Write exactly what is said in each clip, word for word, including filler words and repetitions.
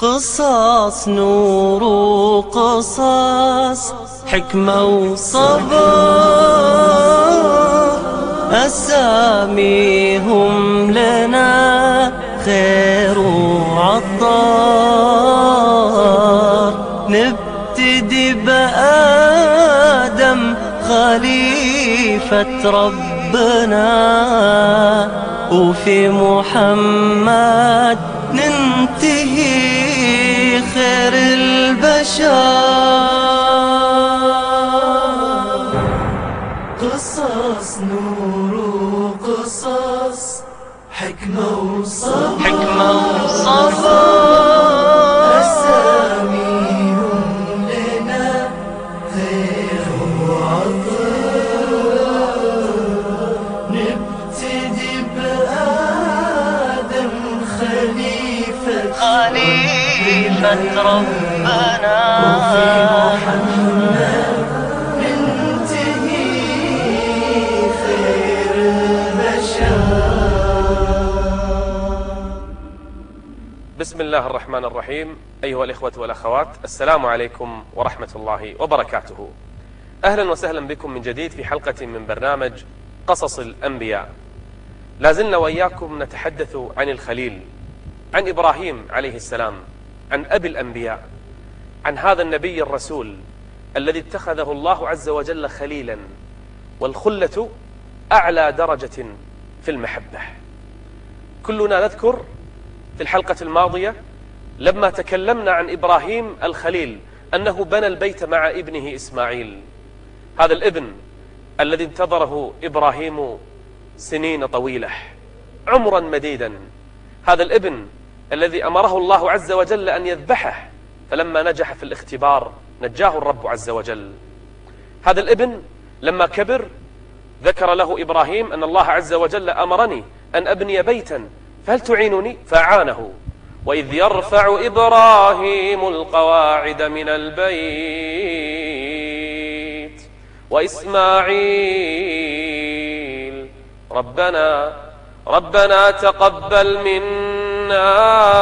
قصص نور وقصص حكمة وصبر، أساميهم لنا خير وعطار. نبتدي بآدم خليفة ربنا، وفي محمد ننتهي خير البشر. قصص نور وقصص حكمة وصبر، حكمة وصبر، أساميهم لنا خير وعطاء. نبتدي بآدم خليفة خليفة ربنا، وفي محمد ننتهي خير البشر. بسم الله الرحمن الرحيم. أيها الإخوة والأخوات، السلام عليكم ورحمة الله وبركاته. أهلا وسهلا بكم من جديد في حلقة من برنامج قصص الأنبياء. لازلنا وإياكم نتحدث عن الخليل، عن إبراهيم عليه السلام، عن أبي الأنبياء، عن هذا النبي الرسول الذي اتخذه الله عز وجل خليلا، والخلة أعلى درجة في المحبة. كلنا نذكر في الحلقة الماضية لما تكلمنا عن إبراهيم الخليل أنه بنى البيت مع ابنه إسماعيل، هذا الابن الذي انتظره إبراهيم سنين طويلة، عمرا مديدا، هذا الابن الذي أمره الله عز وجل أن يذبحه، فلما نجح في الاختبار نجاه الرب عز وجل. هذا الابن لما كبر ذكر له إبراهيم أن الله عز وجل أمرني أن أبني بيتا فهل تعينني؟ فأعانه. وإذ يرفع إبراهيم القواعد من البيت وإسماعيل ربنا ربنا تقبل منا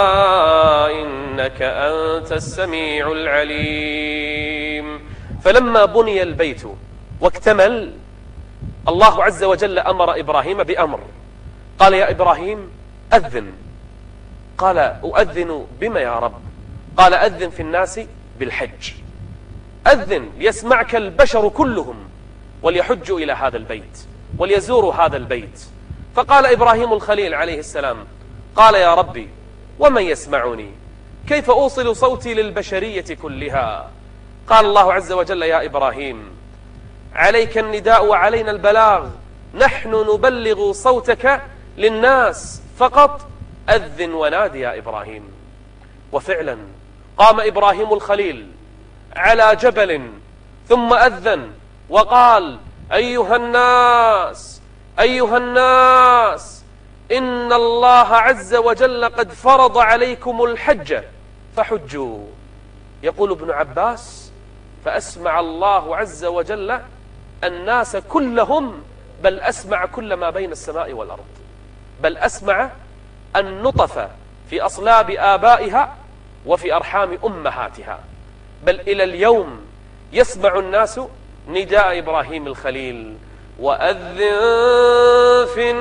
إنك أنت السميع العليم. فلما بني البيت واكتمل، الله عز وجل أمر إبراهيم بأمر، قال يا إبراهيم أذن. قال أؤذن بما يا رب؟ قال أذن في الناس بالحج، أذن ليسمعك البشر كلهم وليحجوا إلى هذا البيت وليزوروا هذا البيت. فقال إبراهيم الخليل عليه السلام، قال يا ربي ومن يسمعني؟ كيف أوصل صوتي للبشرية كلها؟ قال الله عز وجل يا إبراهيم عليك النداء وعلينا البلاغ، نحن نبلغ صوتك للناس فقط، أذن ونادي يا إبراهيم. وفعلا قام إبراهيم الخليل على جبل ثم أذن وقال أيها الناس أيها الناس إن الله عز وجل قد فرض عليكم الحج فحجوا. يقول ابن عباس فأسمع الله عز وجل الناس كلهم، بل أسمع كل ما بين السماء والأرض، بل أسمع النطف في أصلاب آبائها وفي أرحام أمهاتها، بل إلى اليوم يسمع الناس نداء إبراهيم الخليل وأذن في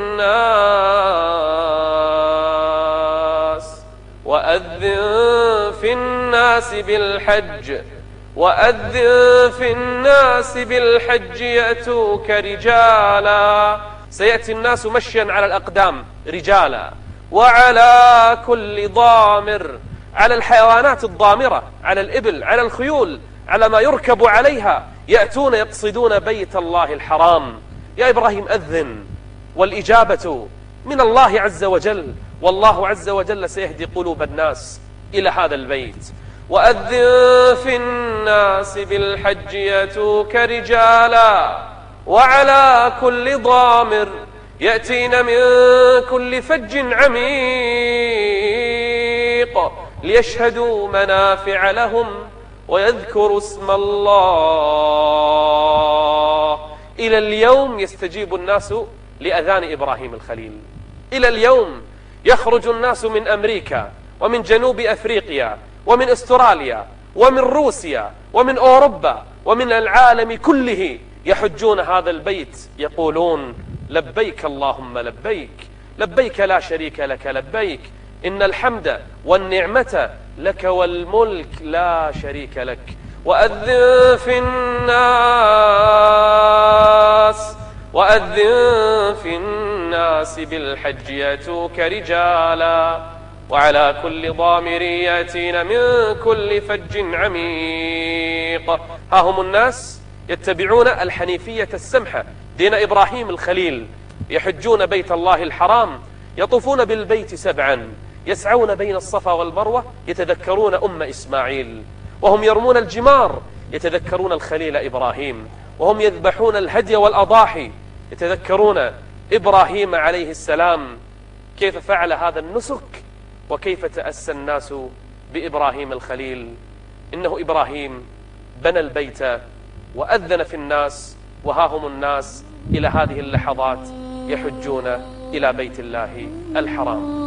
الناس وأذن في الناس بالحج وأذن في الناس بالحج يأتوك رجالا. سيأتي الناس مشيا على الأقدام رجالا، وعلى كل ضامر، على الحيوانات الضامرة، على الإبل، على الخيول، على ما يركب عليها، يأتون يقصدون بيت الله الحرام. يا إبراهيم أذن، والإجابة من الله عز وجل، والله عز وجل سيهدي قلوب الناس إلى هذا البيت. وأذن في الناس بالحج يأتوك رجالا وعلى كل ضامر يأتين من كل فج عميق ليشهدوا منافع لهم ويذكروا اسم الله. إلى اليوم يستجيب الناس لأذان إبراهيم الخليل، إلى اليوم يخرج الناس من أمريكا ومن جنوب أفريقيا ومن أستراليا ومن روسيا ومن أوروبا ومن العالم كله يحجون هذا البيت يقولون لبيك اللهم لبيك، لبيك لا شريك لك لبيك، إن الحمد والنعمة لك والملك لا شريك لك. وأذن في الناس وأذن في الناس بالحج يأتوك رجالا وعلى كل ضامر يأتين من كل فج عميق. ها هم الناس يتبعون الحنيفية السمحة دين إبراهيم الخليل، يحجون بيت الله الحرام، يطوفون بالبيت سبعا، يسعون بين الصفا والمروة، يتذكرون أم إسماعيل، وهم يرمون الجمار يتذكرون الخليل إبراهيم، وهم يذبحون الهدي والأضاحي يتذكرون إبراهيم عليه السلام كيف فعل هذا النسك وكيف تأسى الناس بإبراهيم الخليل. إنه إبراهيم بنى البيت وأذن في الناس، وها هم الناس إلى هذه اللحظات يحجون إلى بيت الله الحرام.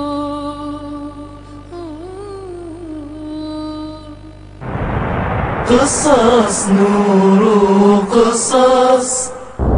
قصص نور قصص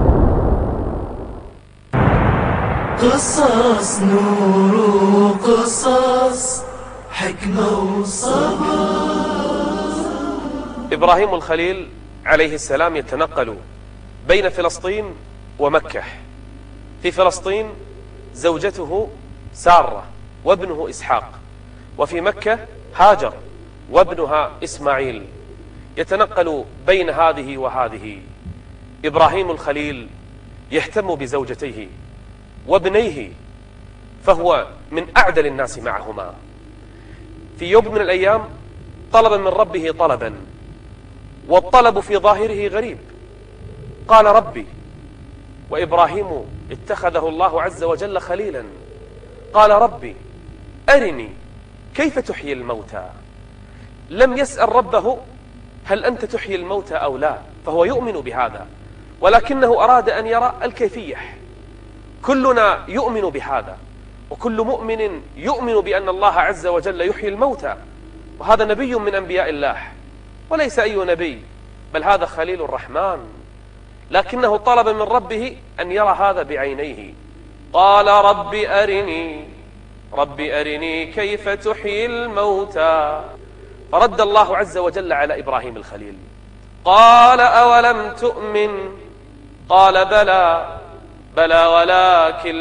قصص نور قصص حكمة وصبر. إبراهيم الخليل عليه السلام يتنقل بين فلسطين ومكة. في فلسطين زوجته سارة وابنه إسحاق، وفي مكة هاجر وابنها إسماعيل، يتنقل بين هذه وهذه. إبراهيم الخليل يهتم بزوجتيه وابنيه، فهو من أعدل الناس معهما. في يوم من الأيام طلب من ربه طلبا، والطلب في ظاهره غريب. قال ربي، وإبراهيم اتخذه الله عز وجل خليلا. قال ربي أرني كيف تحيي الموتى. لم يسأل ربه هل أنت تحيي الموتى أو لا، فهو يؤمن بهذا، ولكنه أراد أن يرى الكيفية. كلنا يؤمن بهذا، وكل مؤمن يؤمن بأن الله عز وجل يحيي الموتى، وهذا نبي من أنبياء الله، وليس أي نبي، بل هذا خليل الرحمن، لكنه طلب من ربه أن يرى هذا بعينيه. قال رب أرني رب أرني كيف تحيي الموتى. فرد الله عز وجل على إبراهيم الخليل قال أولم تؤمن؟ قال بلى بلى ولكن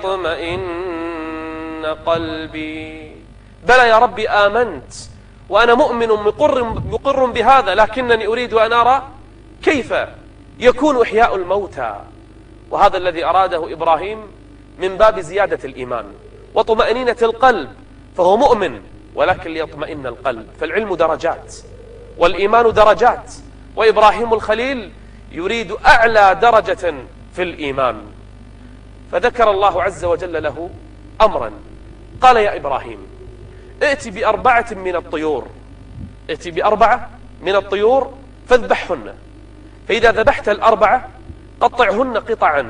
ليطمئن قلبي. بلى يا ربي آمنت وأنا مؤمن مقر, مقر بهذا، لكنني أريد أن أرى كيف يكون إحياء الموتى. وهذا الذي أراده إبراهيم من باب زيادة الإيمان وطمأنينة القلب، فهو مؤمن ولكن ليطمئن القلب. فالعلم درجات والإيمان درجات، وإبراهيم الخليل يريد أعلى درجة في الإيمان. فذكر الله عز وجل له أمرا، قال يا إبراهيم ائت بأربعة من الطيور ائت بأربعة من الطيور فاذبحهن، فإذا ذبحت الأربعة قطعهن قطعا،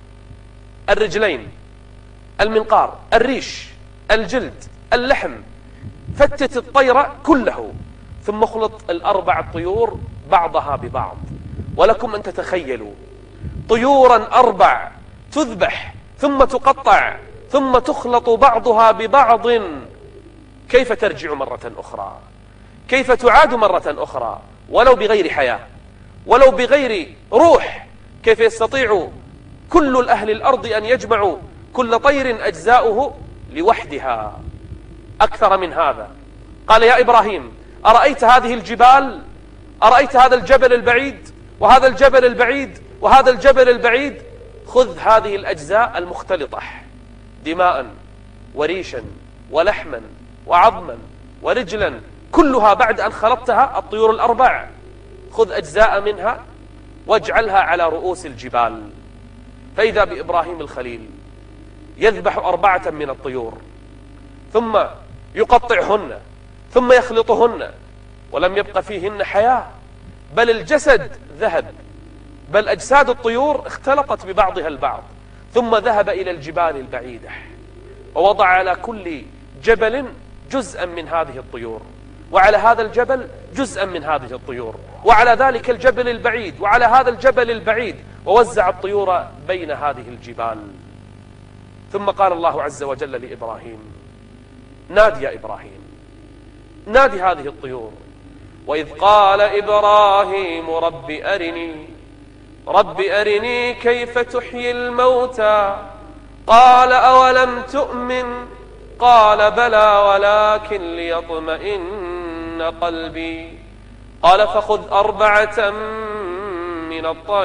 الرجلين، المنقار، الريش، الجلد، اللحم، فتت الطير كله، ثم اخلط الأربع الطيور بعضها ببعض. ولكم أن تتخيلوا طيورا أربع تذبح ثم تقطع ثم تخلط بعضها ببعض، كيف ترجع مرة أخرى؟ كيف تعاد مرة أخرى؟ ولو بغير حياة، ولو بغير روح. كيف يستطيع كل الأهل الأرض أن يجمعوا كل طير أجزاؤه لوحدها؟ أكثر من هذا. قال يا إبراهيم أرأيت هذه الجبال؟ أرأيت هذا الجبل البعيد وهذا الجبل البعيد وهذا الجبل البعيد؟ خذ هذه الأجزاء المختلطة، دماء وريشا ولحما وعظما ورجلا، كلها بعد أن خلطتها الطيور الأربع، خذ أجزاء منها واجعلها على رؤوس الجبال. فإذا بإبراهيم الخليل يذبح أربعة من الطيور ثم يقطعهن ثم يخلطهن، ولم يبق فيهن حياة، بل الجسد ذهب، بل أجساد الطيور اختلطت ببعضها البعض. ثم ذهب إلى الجبال البعيدة ووضع على كل جبل جزءا من هذه الطيور، وعلى هذا الجبل جزءا من هذه الطيور، وعلى ذلك الجبل البعيد، وعلى هذا الجبل البعيد، ووزع الطيور بين هذه الجبال. ثم قال الله عز وجل لإبراهيم: نادي يا إبراهيم، نادي هذه الطيور. وإذ قال إبراهيم رب أرني رب أرني كيف تحيي الموتى قال أولم تؤمن قال بلى ولكن ليطمئن قلبي قال فخذ أربعة من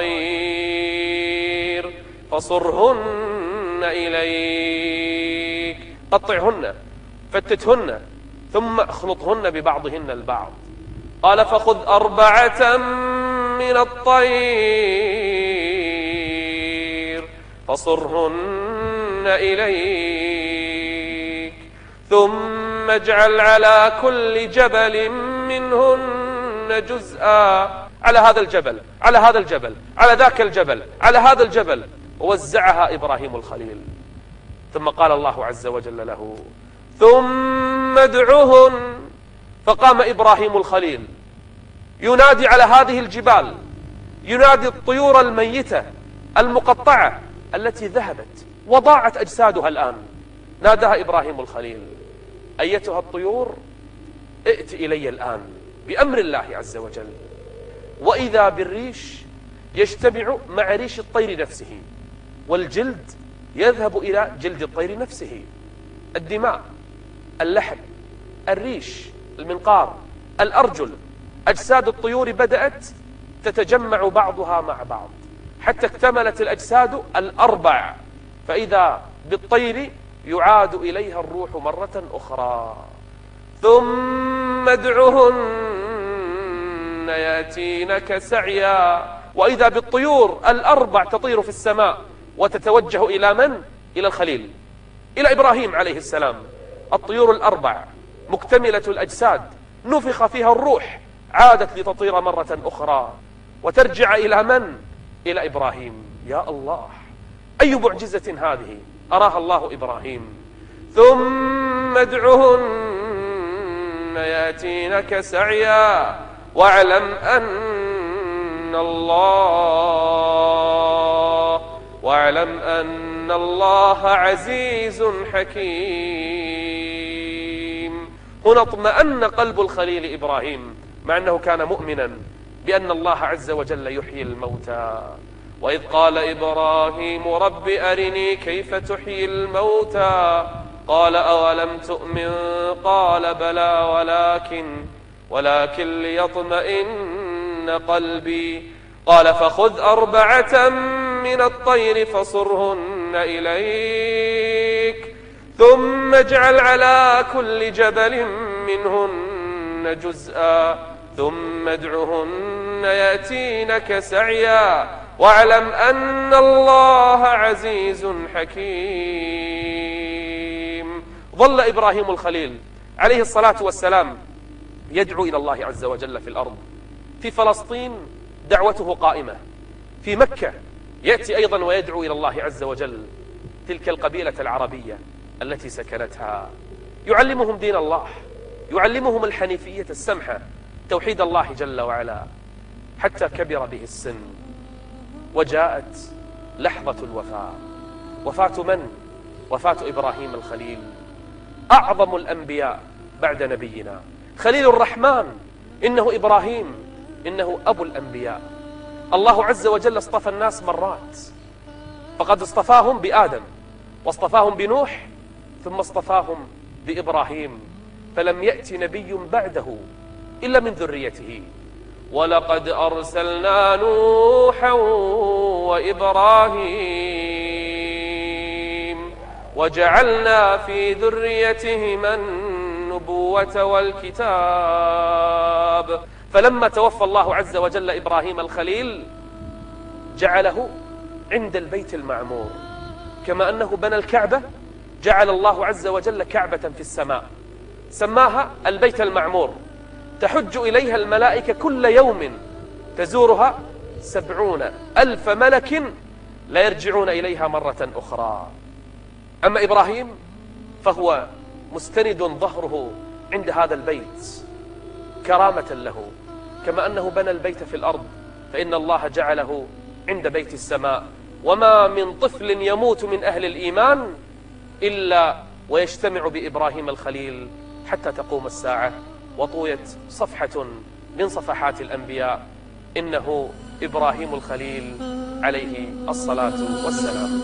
الطير فصرهن إليك، قطعهن فتتهن ثم اخلطهن ببعضهن البعض. قال فخذ أربعة من الطير فصرهن إليك ثم اجعل على كل جبل منهن جزءا، على هذا الجبل، على هذا الجبل، على ذاك الجبل، على هذا الجبل، ووزعها إبراهيم الخليل. ثم قال الله عز وجل له: ثم ادعهن. فقام إبراهيم الخليل ينادي على هذه الجبال، ينادي الطيور الميتة المقطعة التي ذهبت وضاعت أجسادها الآن. ناداها إبراهيم الخليل: أيتها الطيور ائت إلي الآن بأمر الله عز وجل. وإذا بالريش يجتمع مع ريش الطير نفسه، والجلد يذهب إلى جلد الطير نفسه، الدماء، اللحم، الريش، المنقار، الأرجل، أجساد الطيور بدأت تتجمع بعضها مع بعض حتى اكتملت الأجساد الأربع، فإذا بالطير يعاد إليها الروح مرة أخرى. ثم ادعهن يأتينك سعيا. وإذا بالطيور الأربع تطير في السماء وتتوجه إلى من؟ إلى الخليل، إلى إبراهيم عليه السلام. الطيور الأربع مكتملة الأجساد نفخ فيها الروح، عادت لتطير مرة أخرى وترجع إلى من؟ إلى إبراهيم. يا الله، أي معجزة هذه أراها الله إبراهيم. ثم ادعهن يأتينك سعيا واعلم أن الله واعلم أن الله عزيز حكيم. هنا اطمأن قلب الخليل إبراهيم، مع أنه كان مؤمنا بأن الله عز وجل يحيي الموتى. وإذ قال إبراهيم رب أرني كيف تحيي الموتى قال أولم تؤمن قال بلى ولكن ولكن ليطمئن قلبي قال فخذ أربعة من الطير فصرهن إليك ثم اجعل على كل جبل منهن جزءا ثم ادعهن يأتينك سعيا واعلم أن الله عزيز حكيم. ظل إبراهيم الخليل عليه الصلاة والسلام يدعو إلى الله عز وجل في الأرض. في فلسطين دعوته قائمة، في مكة يأتي أيضا ويدعو إلى الله عز وجل تلك القبيلة العربية التي سكنتها، يعلمهم دين الله، يعلمهم الحنيفية السمحة، توحيد الله جل وعلا، حتى كبر به السن وجاءت لحظة الوفاة. وفاة من؟ وفاة إبراهيم الخليل، أعظم الأنبياء بعد نبينا، خليل الرحمن. إنه إبراهيم، إنه أبو الأنبياء. الله عز وجل اصطفى الناس مرات، فقد اصطفاهم بآدم، واصطفاهم بنوح، ثم اصطفاهم بإبراهيم، فلم يأتي نبي بعده إلا من ذريته. ولقد أرسلنا نوحا وإبراهيم وجعلنا في ذريتهما النبوة والكتاب. فلما توفى الله عز وجل إبراهيم الخليل جعله عند البيت المعمور، كما أنه بنى الكعبة جعل الله عز وجل كعبة في السماء سماها البيت المعمور، تحج إليها الملائكة كل يوم، تزورها سبعون ألف ملك لا يرجعون إليها مرة أخرى. أما إبراهيم فهو مستند ظهره عند هذا البيت كرامة له، كما أنه بنى البيت في الأرض فإن الله جعله عند بيت السماء. وما من طفل يموت من أهل الإيمان إلا ويجتمع بإبراهيم الخليل حتى تقوم الساعة وطويت صفحة من صفحات الأنبياء إنه إبراهيم الخليل عليه الصلاة والسلام.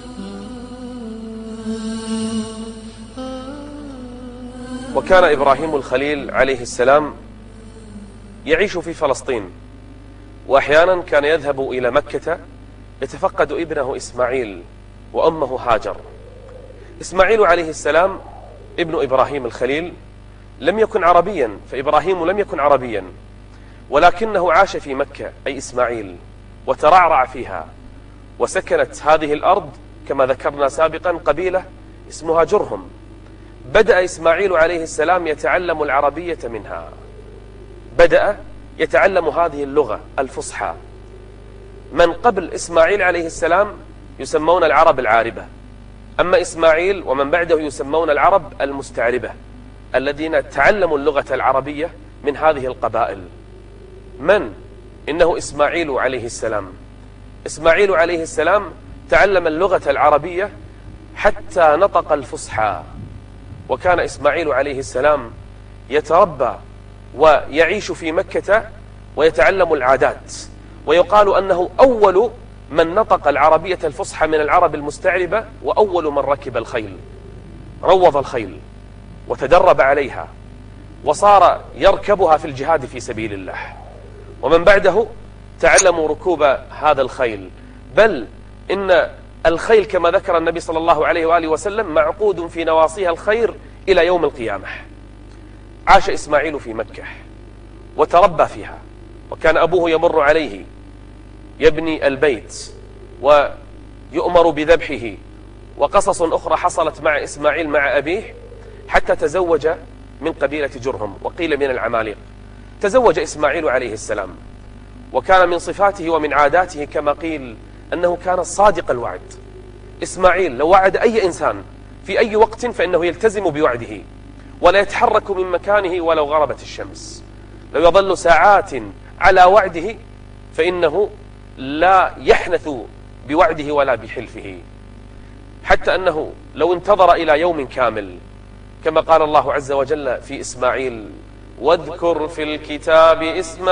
وكان إبراهيم الخليل عليه السلام يعيش في فلسطين، وأحيانا كان يذهب إلى مكة يتفقد ابنه إسماعيل وأمه هاجر. إسماعيل عليه السلام ابن إبراهيم الخليل لم يكن عربيا، فإبراهيم لم يكن عربيا، ولكنه عاش في مكة أي إسماعيل وترعرع فيها، وسكنت هذه الأرض كما ذكرنا سابقا قبيلة اسمها جرهم. بدأ إسماعيل عليه السلام يتعلم العربية منها، بدأ يتعلم هذه اللغة الفصحى. من قبل إسماعيل عليه السلام يسمون العرب العاربة، أما إسماعيل ومن بعده يسمون العرب المستعربة، الذين تعلموا اللغة العربية من هذه القبائل. من؟ إنه إسماعيل عليه السلام. إسماعيل عليه السلام تعلم اللغة العربية حتى نطق الفصحى. وكان إسماعيل عليه السلام يتربى ويعيش في مكة ويتعلم العادات، ويقال أنه أول من نطق العربية الفصحى من العرب المستعربة، وأول من ركب الخيل، روض الخيل وتدرب عليها وصار يركبها في الجهاد في سبيل الله. ومن بعده تعلموا ركوب هذا الخيل، بل إن الخيل كما ذكر النبي صلى الله عليه وآله وسلم معقود في نواصيها الخير إلى يوم القيامة. عاش إسماعيل في مكة وتربى فيها، وكان أبوه يمر عليه يبني البيت ويؤمر بذبحه. وقصص أخرى حصلت مع إسماعيل مع أبيه حتى تزوج من قبيلة جرهم، وقيل من العماليق. تزوج إسماعيل عليه السلام، وكان من صفاته ومن عاداته كما قيل أنه كان صادق الوعد. إسماعيل لو وعد أي إنسان في أي وقت فإنه يلتزم بوعده ولا يتحرك من مكانه ولو غربت الشمس. لو يظل ساعات على وعده فإنه لا يحنث بوعده ولا بحلفه، حتى أنه لو انتظر إلى يوم كامل كما قال الله عز وجل في إسماعيل: واذكر في الكتاب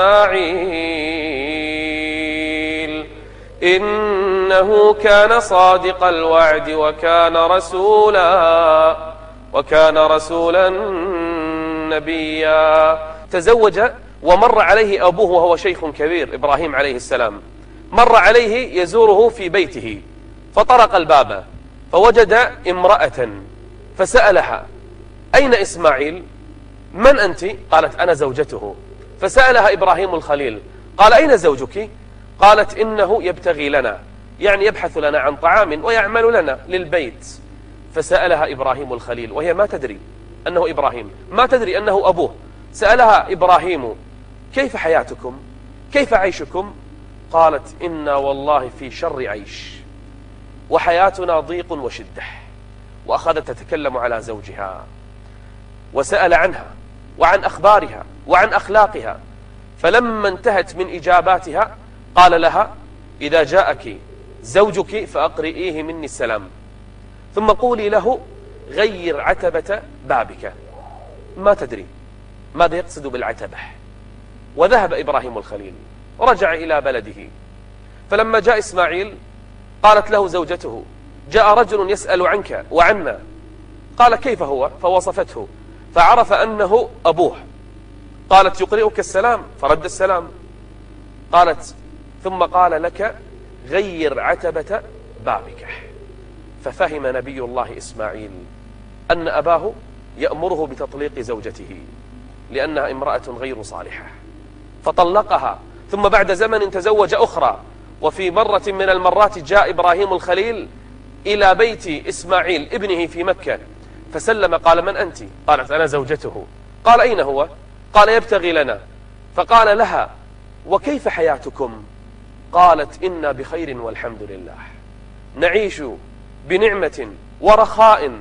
إسماعيل إنه كان صادق الوعد وكان رسولا وكان رسولا نبيا. تزوج ومر عليه أبوه وهو شيخ كبير إبراهيم عليه السلام، مر عليه يزوره في بيته فطرق الباب فوجد امرأة فسألها: أين إسماعيل؟ من أنت؟ قالت: أنا زوجته. فسألها إبراهيم الخليل قال: أين زوجك؟ قالت: إنه يبتغي لنا، يعني يبحث لنا عن طعام ويعمل لنا للبيت. فسألها إبراهيم الخليل وهي ما تدري أنه إبراهيم، ما تدري أنه أبوه. سألها إبراهيم: كيف حياتكم؟ كيف عيشكم؟ قالت: إنا والله في شر عيش وحياتنا ضيق وشدة. وأخذت تتكلم على زوجها وسأل عنها وعن أخبارها وعن أخلاقها. فلما انتهت من إجاباتها قال لها: إذا جاءك زوجك فأقرئيه مني السلام، ثم قولي له غير عتبة بابك. ما تدري ماذا يقصد بالعتبة. وذهب إبراهيم الخليل ورجع إلى بلده. فلما جاء إسماعيل قالت له زوجته: جاء رجل يسأل عنك وعنا. قال: كيف هو؟ فوصفته فعرف أنه أبوه. قالت: يقرئك السلام؟ فرد السلام. قالت: ثم قال لك غير عتبة بابك. ففهم نبي الله إسماعيل أن أباه يأمره بتطليق زوجته لأنها امرأة غير صالحة، فطلقها. ثم بعد زمن تزوج أخرى. وفي مرة من المرات جاء إبراهيم الخليل إلى بيت إسماعيل ابنه في مكة فسلم. قال: من أنت؟ قالت: أنا زوجته. قال: أين هو؟ قال: يبتغي لنا. فقال لها: وكيف حياتكم؟ قالت: إنا بخير والحمد لله، نعيش بنعمة ورخاء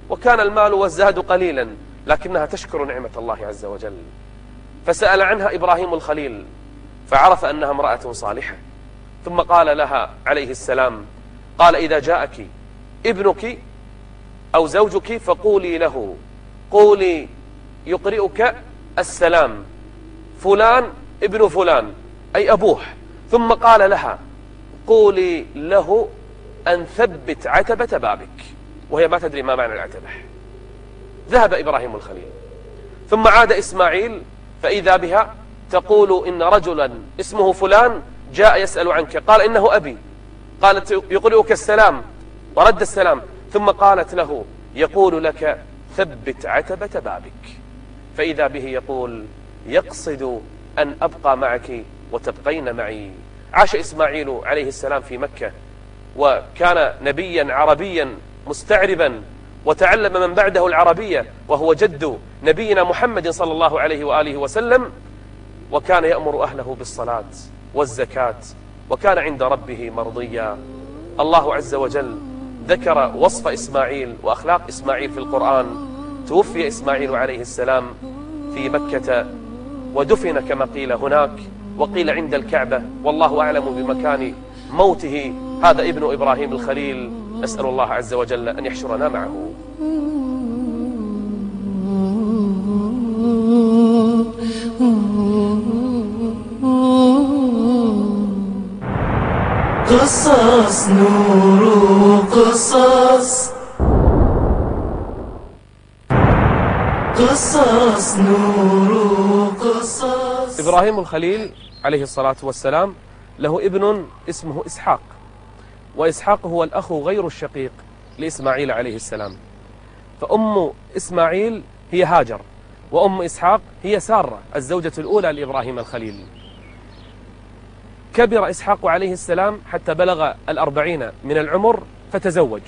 وكان المال والزاد قليلا، لكنها تشكر نعمة الله عز وجل. فسأل عنها إبراهيم الخليل فعرف أنها امرأة صالحة، ثم قال لها عليه السلام، قال: إذا جاءك ابنك أو زوجك فقولي له، قولي يقرئك السلام فلان ابن فلان، أي أبوه. ثم قال لها: قولي له أن ثبت عتبة بابك، وهي ما تدري ما معنى العتبة. ذهب إبراهيم الخليل، ثم عاد إسماعيل فإذا بها تقول: إن رجلا اسمه فلان جاء يسأل عنك، قال: إنه أبي. قالت: يقرئك السلام، ورد السلام. ثم قالت له: يقول لك ثبت عتبة بابك. فإذا به يقول: يقصد أن أبقى معك وتبقين معي. عاش إسماعيل عليه السلام في مكة، وكان نبيا عربيا مستعربا، وتعلم من بعده العربية، وهو جد نبينا محمد صلى الله عليه وآله وسلم، وكان يأمر أهله بالصلاة والزكاة، وكان عند ربه مرضيا. الله عز وجل ذكر وصف إسماعيل وأخلاق إسماعيل في القرآن. توفي إسماعيل عليه السلام في مكة، ودفن كما قيل هناك، وقيل عند الكعبة، والله أعلم بمكان موته هذا ابن إبراهيم الخليل. نسأل الله عز وجل أن يحشرنا معه. قصص نور قصص، قصص نور قصص. إبراهيم الخليل عليه الصلاة والسلام له ابن اسمه إسحاق، وإسحاق هو الأخ غير الشقيق لإسماعيل عليه السلام. فأم إسماعيل هي هاجر، وأم إسحاق هي سارة الزوجة الأولى لإبراهيم الخليل. كبر إسحاق عليه السلام حتى بلغ الأربعين من العمر فتزوج.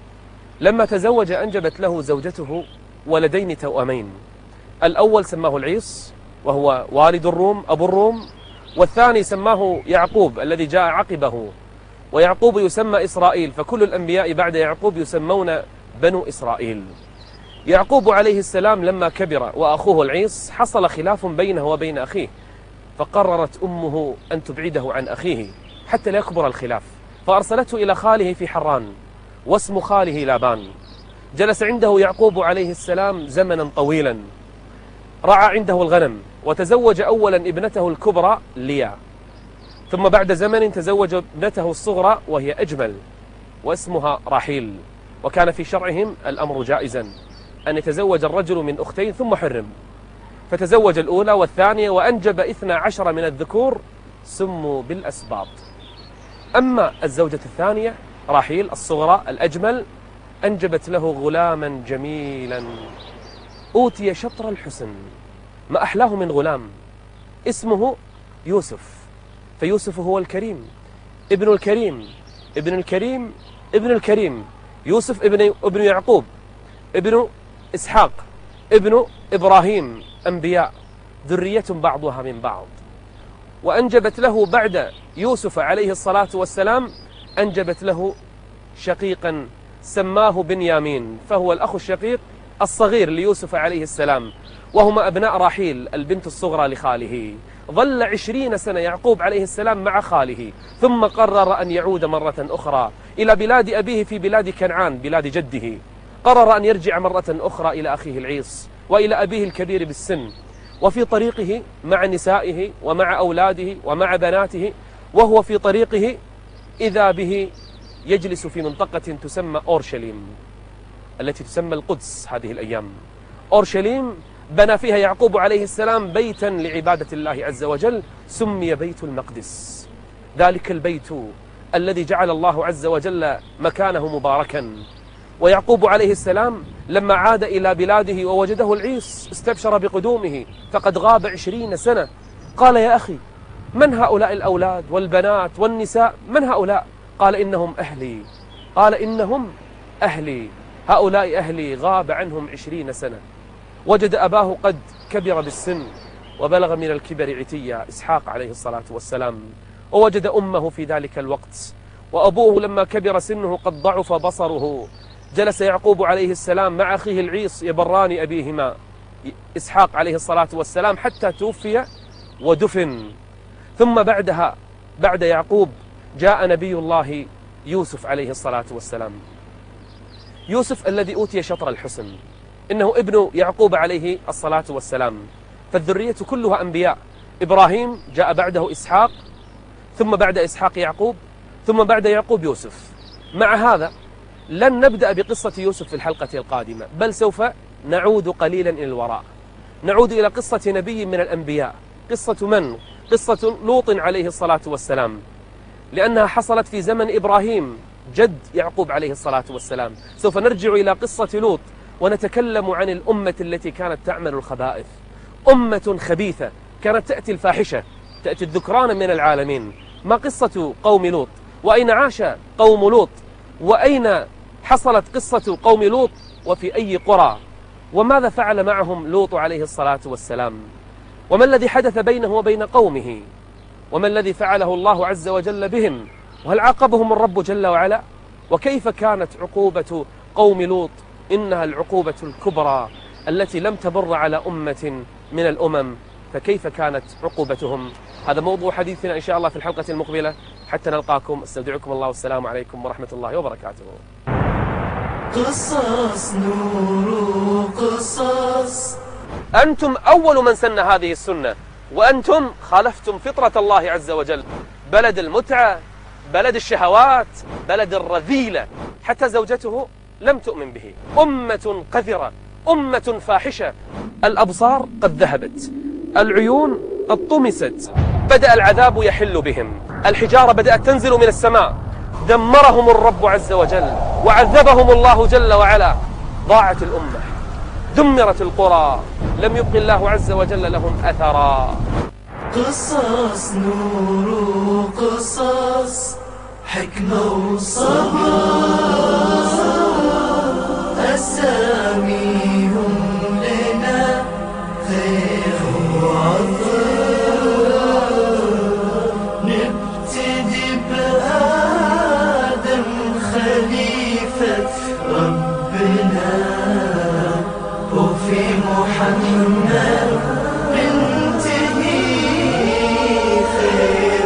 لما تزوج أنجبت له زوجته ولدين توأمين، الأول سماه العيص وهو والد الروم أبو الروم، والثاني سماه يعقوب الذي جاء عقبه، ويعقوب يسمى إسرائيل، فكل الأنبياء بعد يعقوب يسمون بنو إسرائيل. يعقوب عليه السلام لما كبر وأخوه العيص حصل خلاف بينه وبين أخيه، فقررت أمه أن تبعده عن أخيه حتى لا يكبر الخلاف، فأرسلته إلى خاله في حران، واسم خاله لابان. جلس عنده يعقوب عليه السلام زمنا طويلا، رعى عنده الغنم، وتزوج أولا ابنته الكبرى ليا، ثم بعد زمن تزوج ابنته الصغرى وهي أجمل واسمها راحيل. وكان في شرعهم الأمر جائزا أن يتزوج الرجل من أختين ثم حرم، فتزوج الأولى والثانية وأنجب اثنا عشر من الذكور سموا بالأسباط. أما الزوجة الثانية راحيل الصغرى الأجمل أنجبت له غلاما جميلا أوتي شطر الحسن، ما أحلاه من غلام، اسمه يوسف، فيوسف هو الكريم، ابن الكريم، ابن الكريم، ابن الكريم. يوسف ابن ابن يعقوب، ابن إسحاق، ابن إبراهيم، أنبياء ذرية بعضها من بعض. وأنجبت له بعد يوسف عليه الصلاة والسلام أنجبت له شقيقا سماه بنيامين، فهو الأخ الشقيق الصغير ليوسف عليه السلام، وهما أبناء راحيل البنت الصغرى لخاله. ظل عشرين سنة يعقوب عليه السلام مع خاله، ثم قرر أن يعود مرة أخرى إلى بلاد أبيه في بلاد كنعان بلاد جده. قرر أن يرجع مرة أخرى إلى أخيه العيص وإلى أبيه الكبير بالسن. وفي طريقه مع نسائه ومع أولاده ومع بناته، وهو في طريقه إذا به يجلس في منطقة تسمى أورشليم التي تسمى القدس هذه الأيام. أورشليم بنى فيها يعقوب عليه السلام بيتا لعبادة الله عز وجل سمي بيت المقدس، ذلك البيت الذي جعل الله عز وجل مكانه مباركا. ويعقوب عليه السلام لما عاد إلى بلاده ووجده العيص استبشر بقدومه، فقد غاب عشرين سنة. قال: يا أخي، من هؤلاء الأولاد والبنات والنساء؟ من هؤلاء؟ قال: إنهم أهلي. قال: إنهم أهلي، هؤلاء أهلي، غاب عنهم عشرين سنة. وجد أباه قد كبر بالسن وبلغ من الكبر عتيا، إسحاق عليه الصلاة والسلام، ووجد أمه في ذلك الوقت، وأبوه لما كبر سنه قد ضعف بصره جلس يعقوب عليه السلام مع أخيه العيص يبران أبيهما إسحاق عليه الصلاة والسلام حتى توفي ودفن. ثم بعدها بعد يعقوب جاء نبي الله يوسف عليه الصلاة والسلام، يوسف الذي أوتي شطر الحسن، إنه ابن يعقوب عليه الصلاة والسلام، فالذرية كلها أنبياء. إبراهيم جاء بعده إسحاق، ثم بعد إسحاق يعقوب، ثم بعد يعقوب يوسف. مع هذا لن نبدأ بقصة يوسف في الحلقة القادمة، بل سوف نعود قليلا إلى الوراء، نعود إلى قصة نبي من الأنبياء. قصة من؟ قصة لوط عليه الصلاة والسلام، لأنها حصلت في زمن إبراهيم جد يعقوب عليه الصلاة والسلام. سوف نرجع إلى قصة لوط ونتكلم عن الأمة التي كانت تعمل الخبائث، أمة خبيثة كانت تأتي الفاحشة، تأتي الذكران من العالمين. ما قصة قوم لوط؟ وأين عاش قوم لوط؟ وأين حصلت قصة قوم لوط؟ وفي أي قرى؟ وماذا فعل معهم لوط عليه الصلاة والسلام؟ وما الذي حدث بينه وبين قومه؟ وما الذي فعله الله عز وجل بهم؟ وهل عاقبهم الرب جل وعلا؟ وكيف كانت عقوبة قوم لوط؟ إنها العقوبة الكبرى التي لم تمر على أمة من الأمم، فكيف كانت عقوبتهم؟ هذا موضوع حديثنا إن شاء الله في الحلقة المقبلة. حتى نلقاكم، استودعكم الله والسلام عليكم ورحمة الله وبركاته. قصص نور قصص. أنتم أول من سن هذه السنة، وأنتم خالفتم فطرة الله عز وجل. بلد المتعة، بلد الشهوات، بلد الرذيلة، حتى زوجته لم تؤمن به. أمة قذرة، أمة فاحشة. الأبصار قد ذهبت، العيون قد طمست، بدأ العذاب يحل بهم، الحجارة بدأت تنزل من السماء، دمرهم الرب عز وجل وعذبهم الله جل وعلا. ضاعت الأمة، دمرت القرى، لم يبق الله عز وجل لهم أثرا. قصص نور قصص، حكمة وصبر، أساميهم لنا خير وعطر. نبتدي بآدم خليفة ربنا، وفي محمد ننتهي خير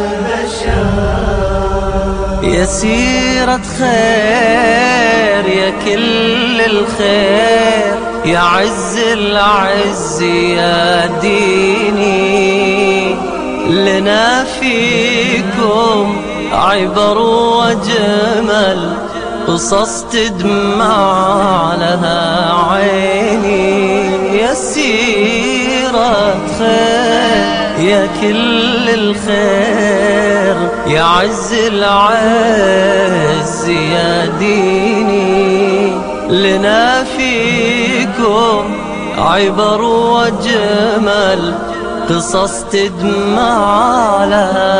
البشر. يا سيرة خير يا كل الخير، يا عز العز يا ديني، لنا فيكم عبر وجمل، قصص تدمع لها عيني. يا سيرة خير يا كل الخير، يا عز العز يا ديني، لنا فيكم عبر وجمل، قصص تدمع لها